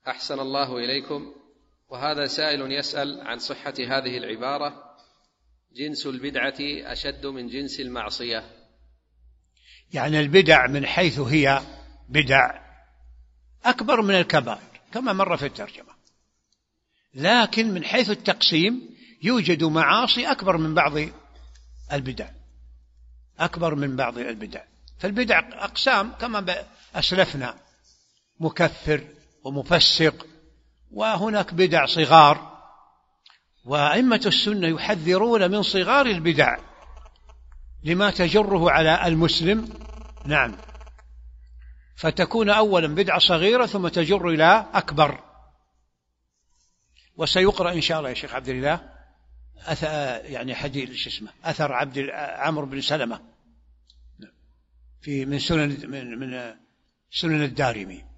أحسن الله إليكم. وهذا سائل يسأل عن صحة هذه العبارة: جنس البدعة أشد من جنس المعصية. يعني البدع من حيث هي بدع أكبر من الكبائر كما مر في الترجمة، لكن من حيث التقسيم يوجد معاصي أكبر من بعض البدع، أكبر من بعض البدع. فالبدع أقسام كما أسلفنا: مكفر ومفسق، وهناك بدع صغار، وأئمة السنة يحذرون من صغار البدع لما تجره على المسلم. نعم، فتكون أولا بدعة صغيرة ثم تجر إلى أكبر. وسيقرأ إن شاء الله يا شيخ عبد الله يعني حديث أثر عمرو بن سلمة في من سنن الدارمي.